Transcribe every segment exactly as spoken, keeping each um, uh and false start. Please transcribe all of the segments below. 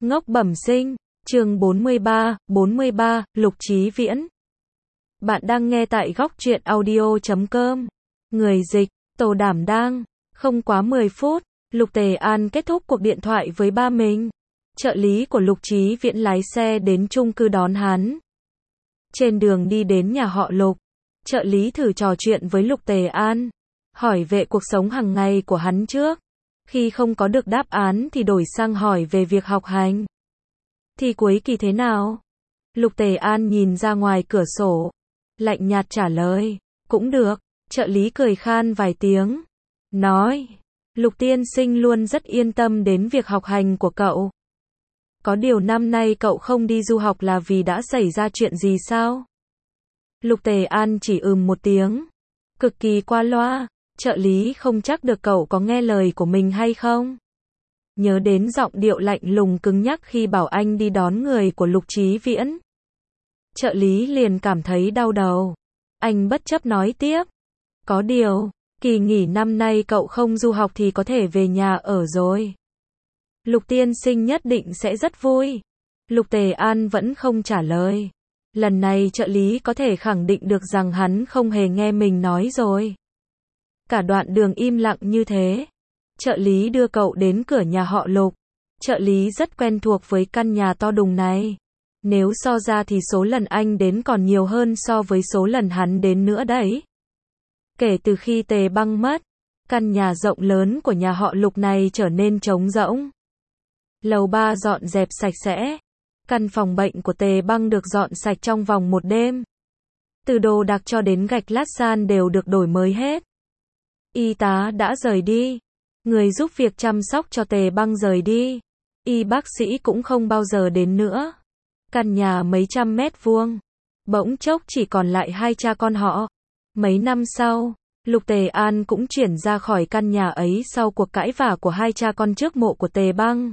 Ngốc bẩm sinh, chương bốn mươi ba, bốn mươi ba, Lục Chí Viễn. Bạn đang nghe tại góc truyện audio chấm com. Người dịch, Tô Đảm Đang. Không quá mười phút, Lục Tề An kết thúc cuộc điện thoại với ba mình. Trợ lý của Lục Chí Viễn lái xe đến chung cư đón hắn. Trên đường đi đến nhà họ Lục, trợ lý thử trò chuyện với Lục Tề An, hỏi về cuộc sống hàng ngày của hắn trước. Khi không có được đáp án thì đổi sang hỏi về việc học hành. Thì cuối kỳ thế nào? Lục Tề An nhìn ra ngoài cửa sổ, lạnh nhạt trả lời, cũng được. Trợ lý cười khan vài tiếng, nói, Lục tiên sinh luôn rất yên tâm đến việc học hành của cậu. Có điều năm nay cậu không đi du học là vì đã xảy ra chuyện gì sao? Lục Tề An chỉ ừm một tiếng, cực kỳ qua loa. Trợ lý không chắc được cậu có nghe lời của mình hay không. Nhớ đến giọng điệu lạnh lùng cứng nhắc khi bảo anh đi đón người của Lục Chí Viễn. Trợ lý liền cảm thấy đau đầu. Anh bất chấp nói tiếp. Có điều, kỳ nghỉ năm nay cậu không du học thì có thể về nhà ở rồi. Lục tiên sinh nhất định sẽ rất vui. Lục Tề An vẫn không trả lời. Lần này trợ lý có thể khẳng định được rằng hắn không hề nghe mình nói rồi. Cả đoạn đường im lặng như thế. Trợ lý đưa cậu đến cửa nhà họ Lục. Trợ lý rất quen thuộc với căn nhà to đùng này. Nếu so ra thì số lần anh đến còn nhiều hơn so với số lần hắn đến nữa đấy. Kể từ khi Tề Băng mất, căn nhà rộng lớn của nhà họ Lục này trở nên trống rỗng. Lầu ba dọn dẹp sạch sẽ. Căn phòng bệnh của Tề Băng được dọn sạch trong vòng một đêm. Từ đồ đạc cho đến gạch lát san đều được đổi mới hết. Y tá đã rời đi. Người giúp việc chăm sóc cho Tề Băng rời đi. Y bác sĩ cũng không bao giờ đến nữa. Căn nhà mấy trăm mét vuông, bỗng chốc chỉ còn lại hai cha con họ. Mấy năm sau, Lục Tề An cũng chuyển ra khỏi căn nhà ấy sau cuộc cãi vã của hai cha con trước mộ của Tề Băng.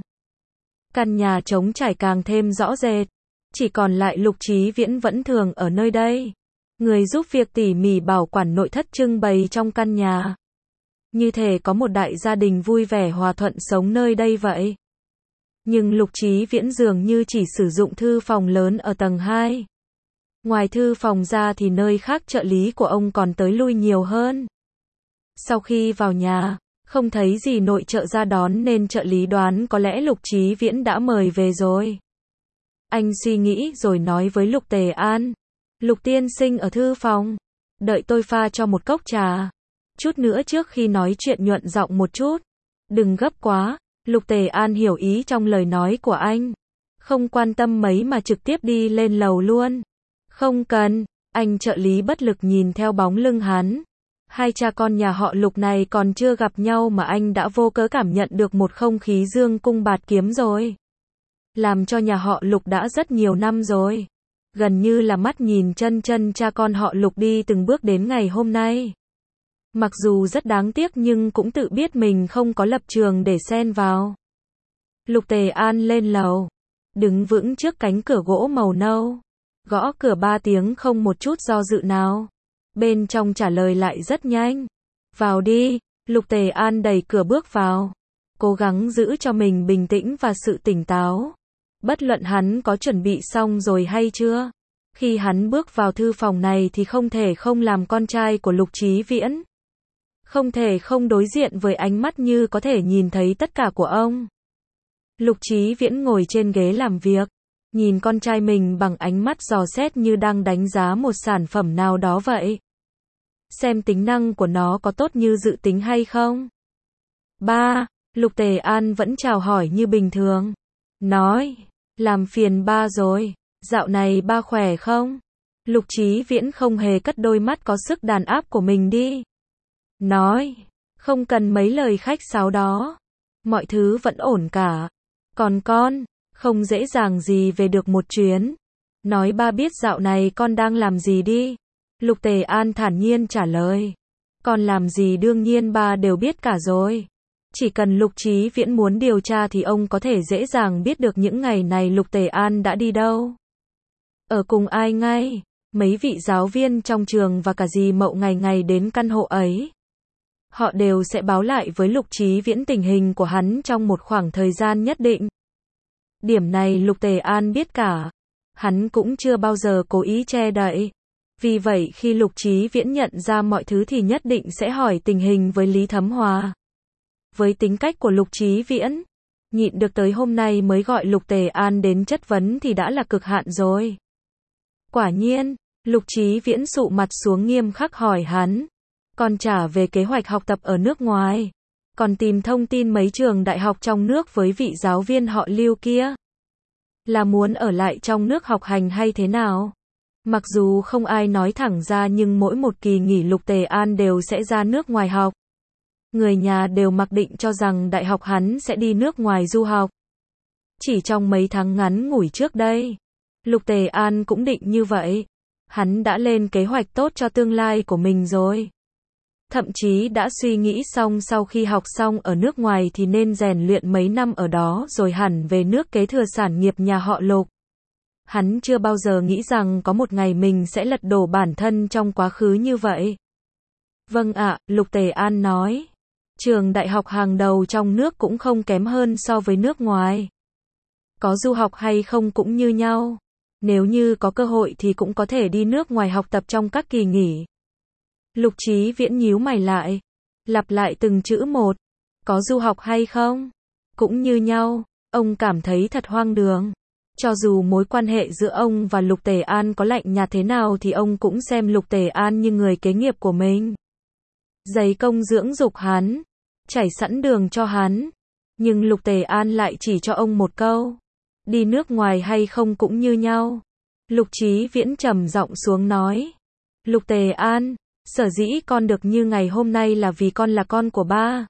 Căn nhà trống trải càng thêm rõ rệt. Chỉ còn lại Lục Chí Viễn vẫn thường ở nơi đây. Người giúp việc tỉ mỉ bảo quản nội thất trưng bày trong căn nhà. Như thể có một đại gia đình vui vẻ hòa thuận sống nơi đây vậy. Nhưng Lục Chí Viễn dường như chỉ sử dụng thư phòng lớn ở tầng hai. Ngoài thư phòng ra thì nơi khác trợ lý của ông còn tới lui nhiều hơn. Sau khi vào nhà, không thấy gì nội trợ ra đón nên trợ lý đoán có lẽ Lục Chí Viễn đã mời về rồi. Anh suy nghĩ rồi nói với Lục Tề An, Lục tiên sinh ở thư phòng, đợi tôi pha cho một cốc trà. Chút nữa trước khi nói chuyện nhuận giọng một chút. Đừng gấp quá. Lục Tề An hiểu ý trong lời nói của anh. Không quan tâm mấy mà trực tiếp đi lên lầu luôn. Không cần. Anh trợ lý bất lực nhìn theo bóng lưng hắn. Hai cha con nhà họ Lục này còn chưa gặp nhau mà anh đã vô cớ cảm nhận được một không khí dương cung bạt kiếm rồi. Làm cho nhà họ Lục đã rất nhiều năm rồi. Gần như là mắt nhìn chân chân cha con họ Lục đi từng bước đến ngày hôm nay. Mặc dù rất đáng tiếc nhưng cũng tự biết mình không có lập trường để xen vào. Lục Tề An lên lầu, đứng vững trước cánh cửa gỗ màu nâu, gõ cửa ba tiếng không một chút do dự nào. Bên trong trả lời lại rất nhanh. Vào đi. Lục Tề An đẩy cửa bước vào, cố gắng giữ cho mình bình tĩnh và sự tỉnh táo. Bất luận hắn có chuẩn bị xong rồi hay chưa. Khi hắn bước vào thư phòng này thì không thể không làm con trai của Lục Chí Viễn. Không thể không đối diện với ánh mắt như có thể nhìn thấy tất cả của ông. Lục Chí Viễn ngồi trên ghế làm việc, nhìn con trai mình bằng ánh mắt dò xét như đang đánh giá một sản phẩm nào đó vậy. Xem tính năng của nó có tốt như dự tính hay không. Ba, Lục Tề An vẫn chào hỏi như bình thường. Nói, làm phiền ba rồi, dạo này ba khỏe không? Lục Chí Viễn không hề cất đôi mắt có sức đàn áp của mình đi. Nói, không cần mấy lời khách sáo đó. Mọi thứ vẫn ổn cả. Còn con, không dễ dàng gì về được một chuyến. Nói ba biết dạo này con đang làm gì đi. Lục Tề An thản nhiên trả lời. Con làm gì đương nhiên ba đều biết cả rồi. Chỉ cần Lục Chí Viễn muốn điều tra thì ông có thể dễ dàng biết được những ngày này Lục Tề An đã đi đâu. Ở cùng ai ngay. Mấy vị giáo viên trong trường và cả dì Mậu ngày ngày đến căn hộ ấy. Họ đều sẽ báo lại với Lục Chí Viễn tình hình của hắn trong một khoảng thời gian nhất định. Điểm này Lục Tề An biết cả. Hắn cũng chưa bao giờ cố ý che đậy. Vì vậy khi Lục Chí Viễn nhận ra mọi thứ thì nhất định sẽ hỏi tình hình với Lý Thấm Hòa. Với tính cách của Lục Chí Viễn, nhịn được tới hôm nay mới gọi Lục Tề An đến chất vấn thì đã là cực hạn rồi. Quả nhiên, Lục Chí Viễn sụ mặt xuống nghiêm khắc hỏi hắn. Còn trả về kế hoạch học tập ở nước ngoài. Còn tìm thông tin mấy trường đại học trong nước với vị giáo viên họ Lưu kia. Là muốn ở lại trong nước học hành hay thế nào? Mặc dù không ai nói thẳng ra nhưng mỗi một kỳ nghỉ Lục Tề An đều sẽ ra nước ngoài học. Người nhà đều mặc định cho rằng đại học hắn sẽ đi nước ngoài du học. Chỉ trong mấy tháng ngắn ngủi trước đây, Lục Tề An cũng định như vậy. Hắn đã lên kế hoạch tốt cho tương lai của mình rồi. Thậm chí đã suy nghĩ xong sau khi học xong ở nước ngoài thì nên rèn luyện mấy năm ở đó rồi hẳn về nước kế thừa sản nghiệp nhà họ Lục. Hắn chưa bao giờ nghĩ rằng có một ngày mình sẽ lật đổ bản thân trong quá khứ như vậy. Vâng ạ, Lục Tề An nói. Trường đại học hàng đầu trong nước cũng không kém hơn so với nước ngoài. Có du học hay không cũng như nhau. Nếu như có cơ hội thì cũng có thể đi nước ngoài học tập trong các kỳ nghỉ. Lục Chí Viễn nhíu mày lại. Lặp lại từng chữ một. Có du học hay không? Cũng như nhau. Ông cảm thấy thật hoang đường. Cho dù mối quan hệ giữa ông và Lục Tề An có lạnh nhạt thế nào thì ông cũng xem Lục Tề An như người kế nghiệp của mình. Dày công dưỡng dục hắn. Trải sẵn đường cho hắn. Nhưng Lục Tề An lại chỉ cho ông một câu. Đi nước ngoài hay không cũng như nhau. Lục Chí Viễn trầm giọng xuống nói. Lục Tề An, sở dĩ con được như ngày hôm nay là vì con là con của ba.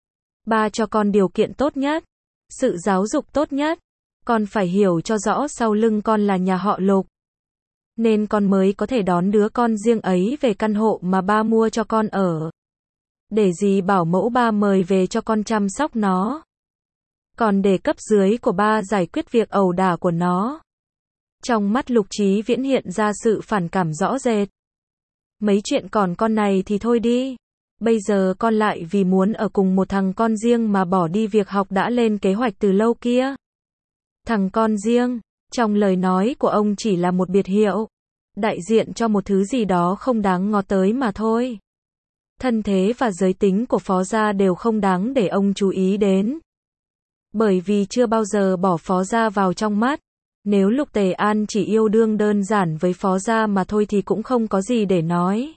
Ba cho con điều kiện tốt nhất. Sự giáo dục tốt nhất. Con phải hiểu cho rõ sau lưng con là nhà họ Lục. Nên con mới có thể đón đứa con riêng ấy về căn hộ mà ba mua cho con ở. Để dì bảo mẫu ba mời về cho con chăm sóc nó. Còn để cấp dưới của ba giải quyết việc ẩu đả của nó. Trong mắt Lục Chí Viễn hiện ra sự phản cảm rõ rệt. Mấy chuyện còn con này thì thôi đi. Bây giờ con lại vì muốn ở cùng một thằng con riêng mà bỏ đi việc học đã lên kế hoạch từ lâu kia. Thằng con riêng, trong lời nói của ông chỉ là một biệt hiệu. Đại diện cho một thứ gì đó không đáng ngó tới mà thôi. Thân thế và giới tính của Phó Gia đều không đáng để ông chú ý đến. Bởi vì chưa bao giờ bỏ Phó Gia vào trong mắt. Nếu Lục Tề An chỉ yêu đương đơn giản với Phó Gia mà thôi thì cũng không có gì để nói.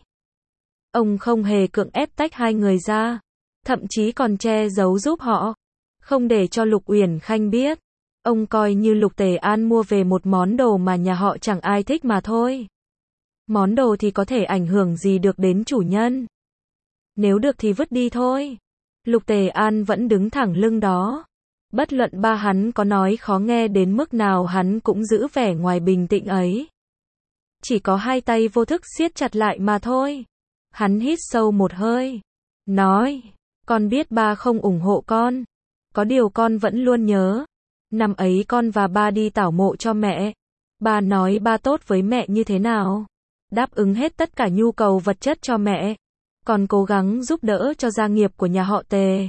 Ông không hề cưỡng ép tách hai người ra. Thậm chí còn che giấu giúp họ. Không để cho Lục Uyển Khanh biết. Ông coi như Lục Tề An mua về một món đồ mà nhà họ chẳng ai thích mà thôi. Món đồ thì có thể ảnh hưởng gì được đến chủ nhân. Nếu được thì vứt đi thôi. Lục Tề An vẫn đứng thẳng lưng đó. Bất luận ba hắn có nói khó nghe đến mức nào hắn cũng giữ vẻ ngoài bình tĩnh ấy. Chỉ có hai tay vô thức siết chặt lại mà thôi. Hắn hít sâu một hơi. Nói, con biết ba không ủng hộ con. Có điều con vẫn luôn nhớ. Năm ấy con và ba đi tảo mộ cho mẹ. Ba nói ba tốt với mẹ như thế nào. Đáp ứng hết tất cả nhu cầu vật chất cho mẹ. Còn cố gắng giúp đỡ cho gia nghiệp của nhà họ Tề.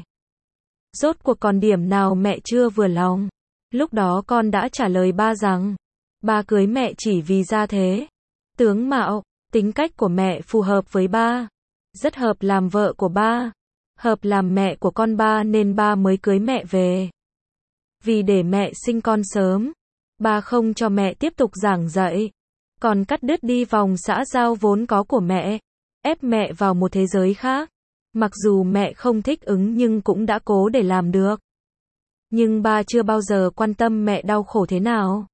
Rốt cuộc còn điểm nào mẹ chưa vừa lòng. Lúc đó con đã trả lời ba rằng. Ba cưới mẹ chỉ vì gia thế. Tướng mạo, tính cách của mẹ phù hợp với ba. Rất hợp làm vợ của ba. Hợp làm mẹ của con ba nên ba mới cưới mẹ về. Vì để mẹ sinh con sớm. Ba không cho mẹ tiếp tục giảng dạy. Còn cắt đứt đi vòng xã giao vốn có của mẹ. Ép mẹ vào một thế giới khác. Mặc dù mẹ không thích ứng nhưng cũng đã cố để làm được. Nhưng ba chưa bao giờ quan tâm mẹ đau khổ thế nào.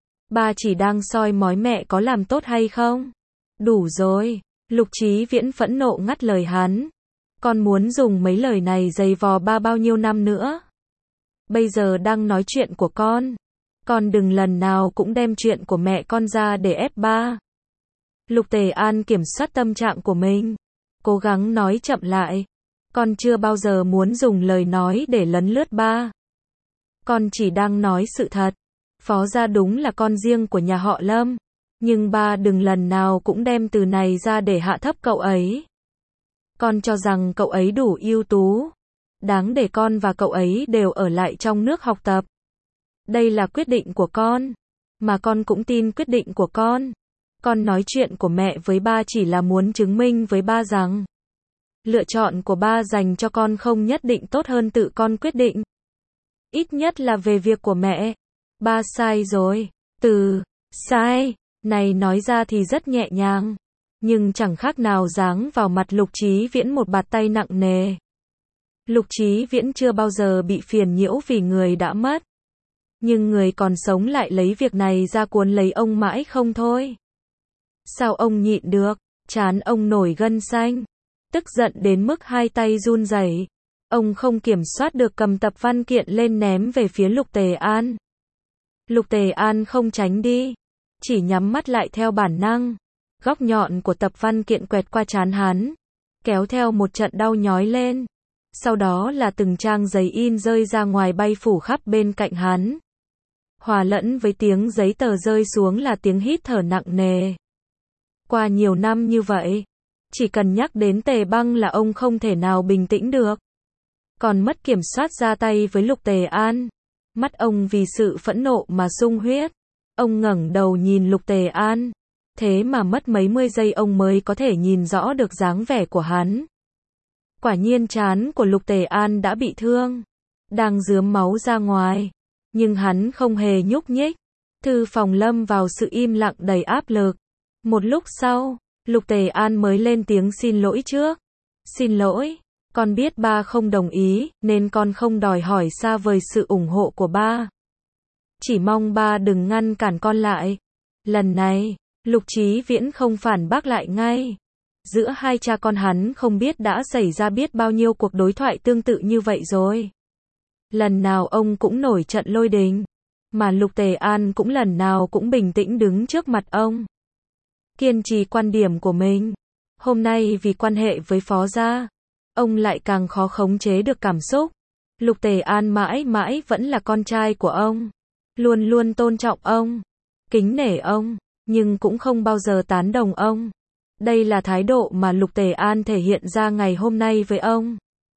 Ba chỉ đang soi mói mẹ có làm tốt hay không. Đủ rồi. Lục Chí Viễn phẫn nộ ngắt lời hắn. Con muốn dùng mấy lời này giày vò ba bao nhiêu năm nữa. Bây giờ đang nói chuyện của con. Con đừng lần nào cũng đem chuyện của mẹ con ra để ép ba. Lục Tề An kiểm soát tâm trạng của mình. Cố gắng nói chậm lại. Con chưa bao giờ muốn dùng lời nói để lấn lướt ba. Con chỉ đang nói sự thật. Phó Gia đúng là con riêng của nhà họ Lâm. Nhưng ba đừng lần nào cũng đem từ này ra để hạ thấp cậu ấy. Con cho rằng cậu ấy đủ ưu tú. Đáng để con và cậu ấy đều ở lại trong nước học tập. Đây là quyết định của con. Mà con cũng tin quyết định của con. Con nói chuyện của mẹ với ba chỉ là muốn chứng minh với ba rằng lựa chọn của ba dành cho con không nhất định tốt hơn tự con quyết định. Ít nhất là về việc của mẹ. Ba sai rồi. Từ sai này nói ra thì rất nhẹ nhàng, nhưng chẳng khác nào giáng vào mặt Lục Chí Viễn một bạt tay nặng nề. Lục Chí Viễn chưa bao giờ bị phiền nhiễu vì người đã mất. Nhưng người còn sống lại lấy việc này ra cuốn lấy ông mãi không thôi. Sao ông nhịn được? Trán ông nổi gân xanh. Tức giận đến mức hai tay run rẩy. Ông không kiểm soát được cầm tập văn kiện lên ném về phía Lục Tề An. Lục Tề An không tránh đi, chỉ nhắm mắt lại theo bản năng. Góc nhọn của tập văn kiện quẹt qua trán hắn, kéo theo một trận đau nhói lên. Sau đó là từng trang giấy in rơi ra ngoài bay phủ khắp bên cạnh hắn. Hòa lẫn với tiếng giấy tờ rơi xuống là tiếng hít thở nặng nề. Qua nhiều năm như vậy, chỉ cần nhắc đến Tề Băng là ông không thể nào bình tĩnh được. Còn mất kiểm soát ra tay với Lục Tề An. Mắt ông vì sự phẫn nộ mà sung huyết. Ông ngẩng đầu nhìn Lục Tề An. Thế mà mất mấy mươi giây ông mới có thể nhìn rõ được dáng vẻ của hắn. Quả nhiên trán của Lục Tề An đã bị thương, đang rướm máu ra ngoài. Nhưng hắn không hề nhúc nhích. Thư phòng lâm vào sự im lặng đầy áp lực. Một lúc sau, Lục Tề An mới lên tiếng xin lỗi trước. Xin lỗi, con biết ba không đồng ý, nên con không đòi hỏi xa vời sự ủng hộ của ba. Chỉ mong ba đừng ngăn cản con lại. Lần này, Lục Chí Viễn không phản bác lại ngay. Giữa hai cha con hắn không biết đã xảy ra biết bao nhiêu cuộc đối thoại tương tự như vậy rồi. Lần nào ông cũng nổi trận lôi đình, mà Lục Tề An cũng lần nào cũng bình tĩnh đứng trước mặt ông, kiên trì quan điểm của mình. Hôm nay vì quan hệ với Phó gia, ông lại càng khó khống chế được cảm xúc. Lục Tề An mãi mãi vẫn là con trai của ông, luôn luôn tôn trọng ông, kính nể ông, nhưng cũng không bao giờ tán đồng ông. Đây là thái độ mà Lục Tề An thể hiện ra ngày hôm nay với ông.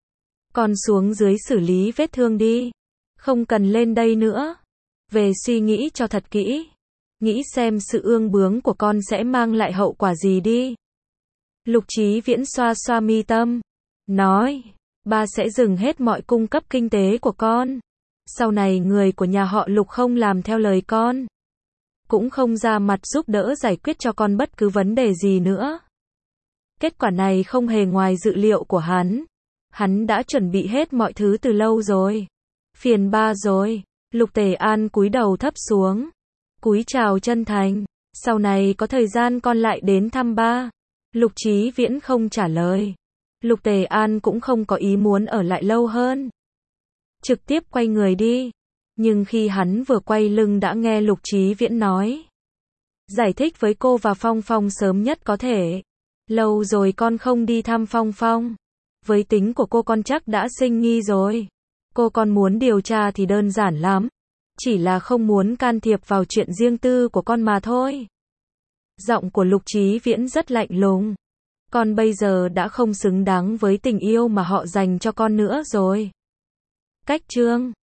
Con xuống dưới xử lý vết thương đi. Không cần lên đây nữa. Về suy nghĩ cho thật kỹ. Nghĩ xem sự ương bướng của con sẽ mang lại hậu quả gì đi. Lục Chí Viễn xoa xoa mi tâm. Nói, ba sẽ dừng hết mọi cung cấp kinh tế của con. Sau này người của nhà họ Lục không làm theo lời con. Cũng không ra mặt giúp đỡ giải quyết cho con bất cứ vấn đề gì nữa. Kết quả này không hề ngoài dự liệu của hắn. Hắn đã chuẩn bị hết mọi thứ từ lâu rồi. Phiền ba rồi. Lục Tề An cúi đầu thấp xuống. Cúi chào chân thành. Sau này có thời gian con lại đến thăm ba. Lục Chí Viễn không trả lời. Lục Tề An cũng không có ý muốn ở lại lâu hơn. Trực tiếp quay người đi. Nhưng khi hắn vừa quay lưng đã nghe Lục Chí Viễn nói. Giải thích với cô và Phong Phong sớm nhất có thể. Lâu rồi con không đi thăm Phong Phong. Với tính của cô con chắc đã sinh nghi rồi. Cô còn muốn điều tra thì đơn giản lắm. Chỉ là không muốn can thiệp vào chuyện riêng tư của con mà thôi. Giọng của Lục Chí Viễn rất lạnh lùng. Con bây giờ đã không xứng đáng với tình yêu mà họ dành cho con nữa rồi. Cách chương